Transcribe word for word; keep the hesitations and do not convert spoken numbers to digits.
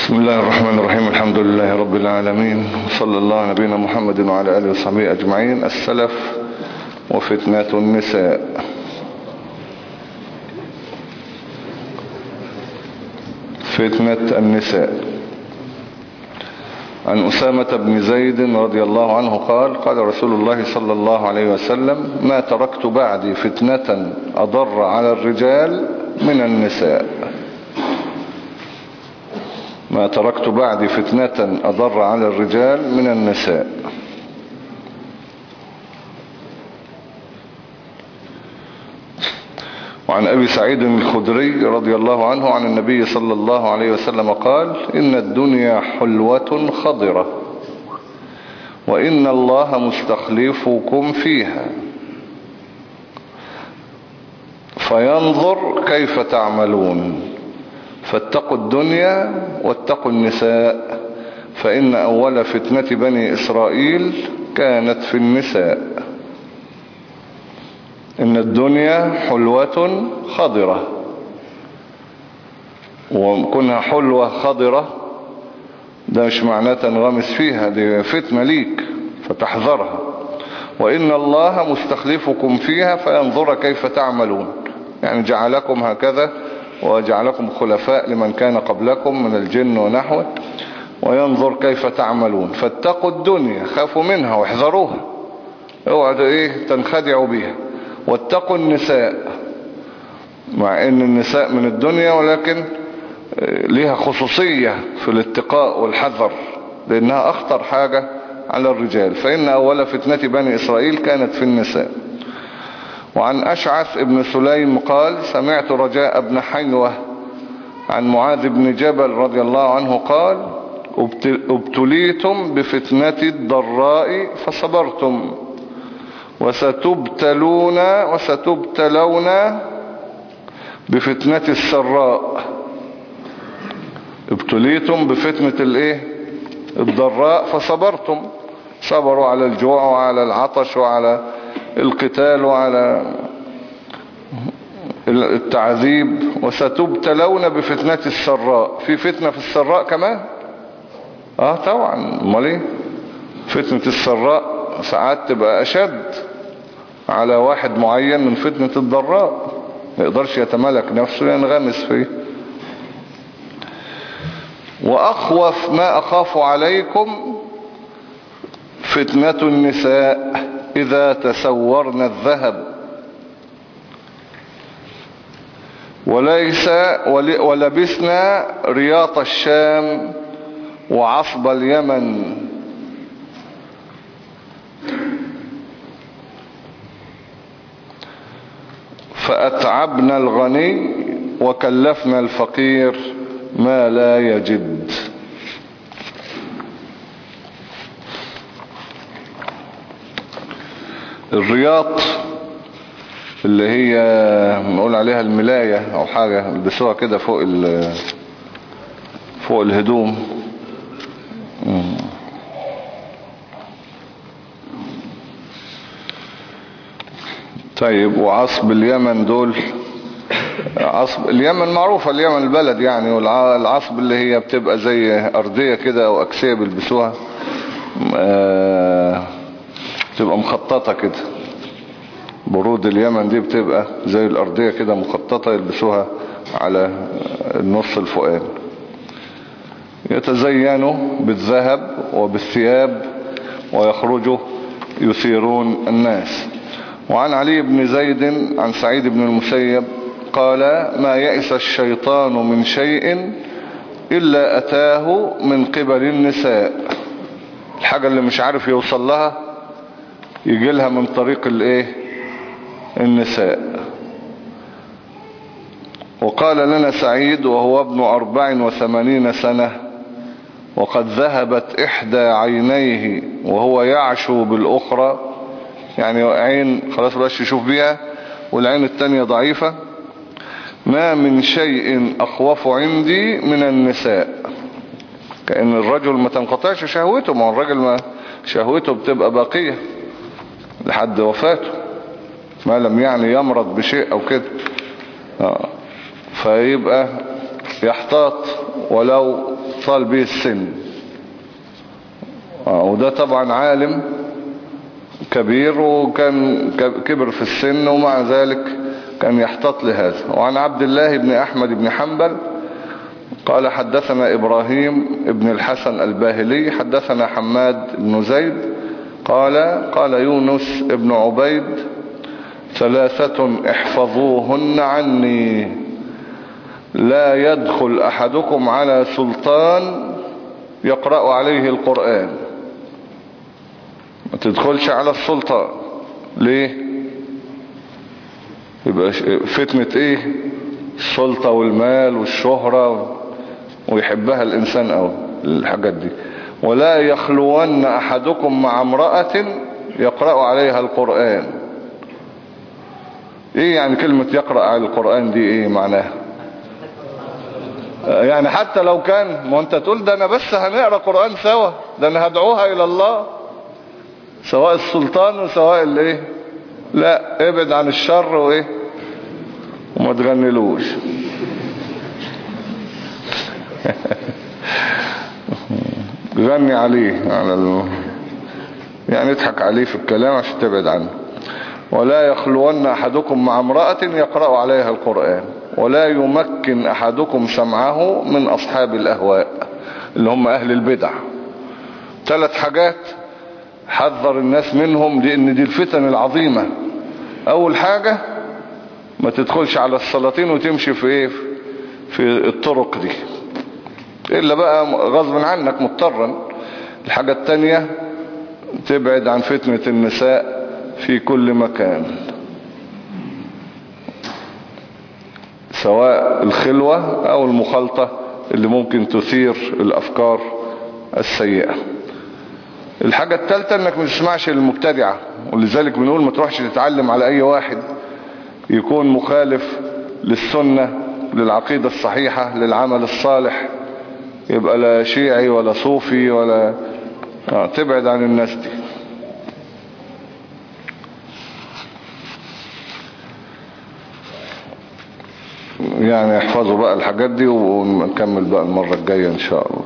بسم الله الرحمن الرحيم. الحمد لله رب العالمين، صلى الله على نبينا محمد وعلى آله وصحبه أجمعين. السلف وفتنة النساء. فتنة النساء. عن أسامة بن زيد رضي الله عنه قال: قال رسول الله صلى الله عليه وسلم: ما تركت بعدي فتنة أضر على الرجال من النساء. ما تركت بعدي فتنة أضر على الرجال من النساء. وعن أبي سعيد الخدري رضي الله عنه عن النبي صلى الله عليه وسلم قال: إن الدنيا حلوة خضرة، وإن الله مستخلفكم فيها فينظر كيف تعملون، فاتقوا الدنيا واتقوا النساء، فإن أول فتنة بني إسرائيل كانت في النساء. إن الدنيا حلوة خضرة، وكونها حلوة خضرة ده مش معناه تنغمس فيها، دي فتنة ليك فتحذرها. وإن الله مستخلفكم فيها فينظر كيف تعملون، يعني جعلكم هكذا وجعلكم خلفاء لمن كان قبلكم من الجن ونحوه، وينظر كيف تعملون. فاتقوا الدنيا، خافوا منها واحذروها، اوعوا ايه تنخدعوا بها. واتقوا النساء، مع ان النساء من الدنيا ولكن ليها خصوصية في الاتقاء والحذر، لانها اخطر حاجة على الرجال. فإن اول فتنة بني اسرائيل كانت في النساء. وعن أشعث ابن سليم قال: سمعت رجاء بن حيوة عن معاذ بن جبل رضي الله عنه قال: ابتليتم بفتنة الضراء فصبرتم، وستبتلون وستبتلون بفتنة السراء. ابتليتم بفتنة الايه الضراء فصبرتم، صبروا على الجوع وعلى العطش وعلى القتال وعلى التعذيب. وستبتلون بفتنة السراء، في فتنة في السراء كمان. اه طبعا، امال ايه. فتنة السراء ساعات تبقى اشد على واحد معين من فتنة الضراء، ما يقدرش يتملك نفسه، ينغمس فيه. واخوف ما اخاف عليكم فتنة النساء إذا تسورن الذهب، وليس ولبسنا رياط الشام وعصب اليمن، فأتعبنا الغني وكلفنا الفقير ما لا يجد. الرياط اللي هي نقول عليها الملاية او حاجة يلبسوها كده فوق فوق الهدوم. طيب، وعصب اليمن دول، عصب اليمن معروفة، اليمن البلد يعني. والعصب اللي هي بتبقى زي أرضية كده او أكسية بيلبسوها، بتبقى مخططة كده. برود اليمن دي بتبقى زي الأرضية كده مخططة، يلبسوها على النص الفوقاني. يتزينوا بالذهب وبالثياب ويخرجوا يثيرون الناس. وعن علي بن زيد عن سعيد بن المسيب قال: ما يئس الشيطان من شيء إلا أتاه من قبل النساء. الحاجة اللي مش عارف يوصل لها يجي لها من طريق الايه النساء. وقال لنا سعيد وهو ابن أربع وثمانين سنة وقد ذهبت إحدى عينيه وهو يعشو بالأخرى، يعني عين خلاص بلاش يشوف بيها والعين التانية ضعيفة: ما من شيء أخوف عندي من النساء. كأن الرجل ما تنقطعش شهوته، ما الرجل ما شهوته بتبقى باقية لحد وفاته، ما لم يعني يمرض بشيء او كده. آه. فيبقى يحتاط ولو اتصال به السن. وده طبعا عالم كبير وكان كبر في السن ومع ذلك كان يحتاط لهذا. وعن عبد الله بن أحمد بن حنبل قال حدثنا إبراهيم بن الحسن الباهلي حدثنا حماد بن زيد قال قال يونس بن عبيد ثلاثة احفظوهن عني لا يدخل أحدكم على سلطان يقرأ عليه القرآن. ما تدخلش على السلطان. ليه؟ يبقى فتنة ايه؟ السلطة والمال والشهرة ويحبها الإنسان أو الحاجات دي. ولا يخلون أحدكم مع امرأة يقرأ عليها القرآن. ايه يعني كلمة يقرأ على القرآن دي ايه معناها؟ يعني حتى لو كان ما انت تقول ده انا بس هنقرأ قرآن سوا، ده انا هدعوها الى الله، سواء السلطان وسواء الايه. لا، ابعد عن الشر وايه وما تغنلوش. غني عليه على ال... يعني اضحك عليه في الكلام عشان تبعد عنه. ولا يخلون أحدكم مع امرأة يقرأ عليها القرآن ولا يمكن أحدكم سمعه من أصحاب الأهواء اللي هم أهل البدع. ثلاث حاجات حذر الناس منهم لأن دي الفتن العظيمة. أول حاجة ما تدخلش على السلاطين وتمشي في ايه في الطرق دي إلا بقى غصب عنك مضطرا. الحاجة التانية تبعد عن فتنة النساء في كل مكان، سواء الخلوة او المخالطة اللي ممكن تثير الافكار السيئة. الحاجة الثالثة انك ما تسمعش المبتدعة، ولذلك بنقول ما تروحش تتعلم على اي واحد يكون مخالف للسنة للعقيدة الصحيحة للعمل الصالح، يبقى لا شيعي ولا صوفي ولا آه تبعد عن الناس دي. يعني احفظوا بقى الحاجات دي ونكمل بقى المرة الجاية ان شاء الله.